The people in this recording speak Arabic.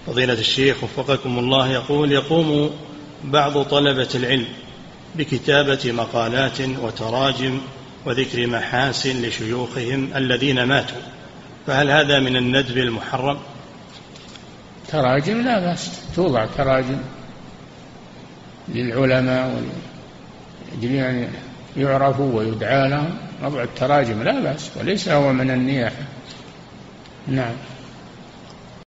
فضيلة الشيخ وفقكم الله، يقوم بعض طلبة العلم بكتابة مقالات وتراجم وذكر محاسن لشيوخهم الذين ماتوا، فهل هذا من الندب المحرم؟ تراجم لا بأس، توضع تراجم للعلماء يعني يعرفوا ويدعى لهم، وضع التراجم لا بأس، وليس هو من النياحة. نعم.